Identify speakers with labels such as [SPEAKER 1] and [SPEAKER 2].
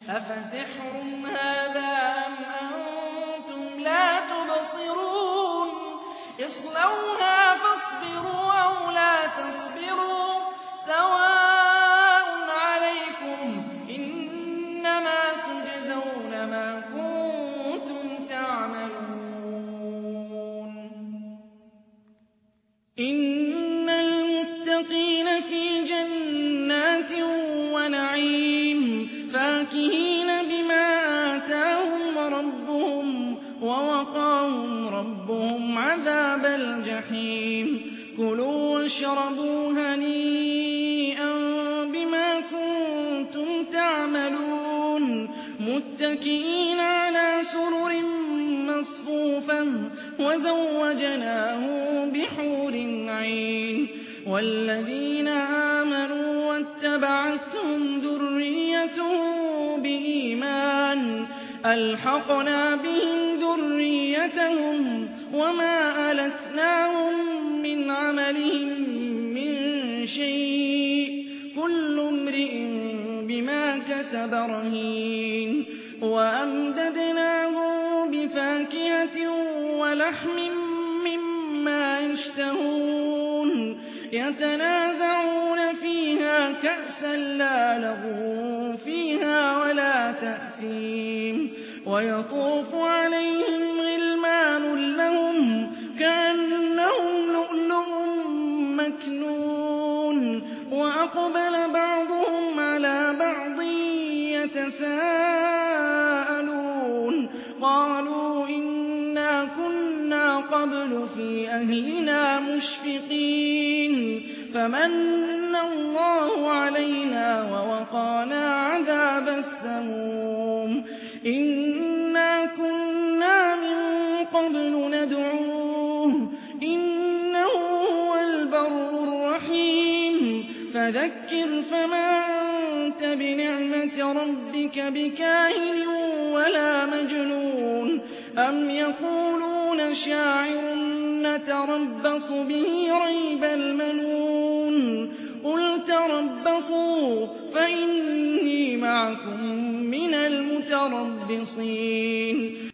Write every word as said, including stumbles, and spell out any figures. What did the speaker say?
[SPEAKER 1] أفسحر هذا أم أنتم لا تبصرون اصلوها فاصبروا أو لا تصبروا سواء عليكم إنما تجزون ما كنتم تعملون إن المتقين في جنات ونعيم فاكهين بما آتاهم ربهم ووقاهم ربهم عذاب الجحيم كلوا واشربوا هنيئا بما كنتم تعملون متكئين على سرر مصفوفة وزوجناهم بحور عين والذين آمنوا واتبعتهم ذريتهم بإيمان ألحقنا بهم ذريتهم وما ألتناهم من عملهم من شيء كل امرئ بما كسب رهين وأمددناهم بفاكهة ولحم مما يشتهون يتنازعون فيها كأسا لا لغو فيها ولا تأثيم ويطوف عليهم غلمان لهم كأنهم لؤلؤ مكنون وأقبل بعضهم على بعض يتساءلون قالوا إنا كنا قبل في أهلنا مشفقين فمن الله علينا ووقانا عذاب السموم إنا كنا من قبل ندعوه إنه هو البر الرحيم فذكر فما أنت بنعمة ربك بكاهن ولا مجنون أم يقولون شاعر نتربص به ريب المنون قل تربصوا فإني معكم من المتربصين